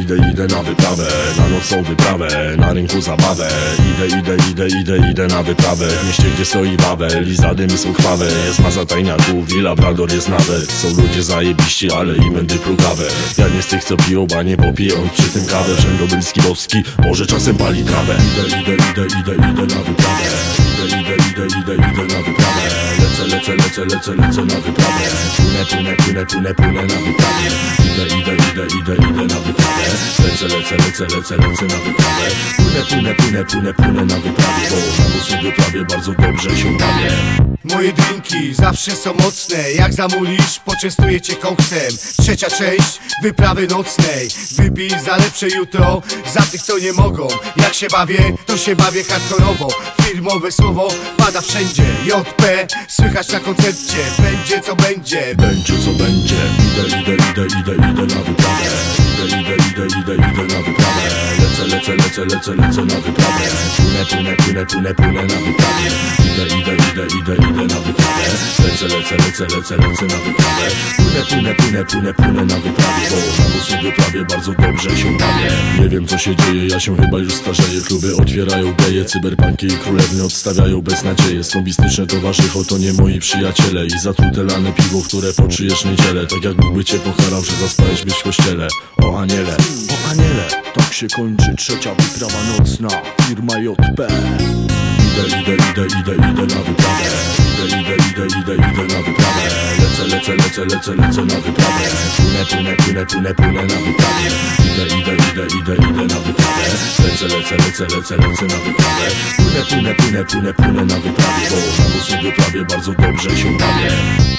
Idę na wyprawę, na nocną wyprawę, na rynku zabawę. Idę na wyprawę, w mieście gdzie stoi Wawel i za dymy są krwawe. Jest masa tajniaków i labrador jest nawet. Są ludzie zajebiści, ale i mędy plugawe. Ja nie z tych co piją, ba nie popiją przy tym kawę. Wszędobylski boski, może czasem pali trawę. Idę na wyprawę. Idę na wyprawę. Lecę na wyprawę. Płynę na wyprawie. Idę na wyprawę. Lecę na wyprawę. Płynę na wyprawie. Bo na nocnej wyprawie bardzo dobrze się bawię. Moje drinki zawsze są mocne. Jak zamulisz, poczęstuję cię koksem. Trzecia część wyprawy nocnej. Wypij za lepsze jutro, za tych co nie mogą. Jak się bawię, to się bawię hardkorowo. Firmowe słowo pada wszędzie. JP, słychać na koncercie. Będzie co będzie. Będzie co będzie. Idę na wyprawę. Idę na wyprawę. Lecę na wyprawę. Płynę na wyprawie. Idę na wyprawę. Lecę na wyprawę. Płynę na wyprawie. Bo na nocnej wyprawie bardzo dobrze się bawię. Nie wiem co się dzieje, ja się chyba już starzeję. Kluby otwierają geje, cyberpunki i królewny odstawiają beznadzieję. Snobistyczne towarzycho to nie moi przyjaciele. I zatrute lane piwo, które poczujesz niedzielę. Tak jakby cię pokarał, że zaspałeś być w kościele. O aniele, tak się kończy trzecia wyprawa nocna. Firma JP. Idę na wyprawę. Idę na wyprawę. Lecę na wyprawę. Płynę na wyprawie. Idę na wyprawę. Lecę na wyprawę. Płynę na wyprawie. Bo na nocnej wyprawie bardzo dobrze się bawię.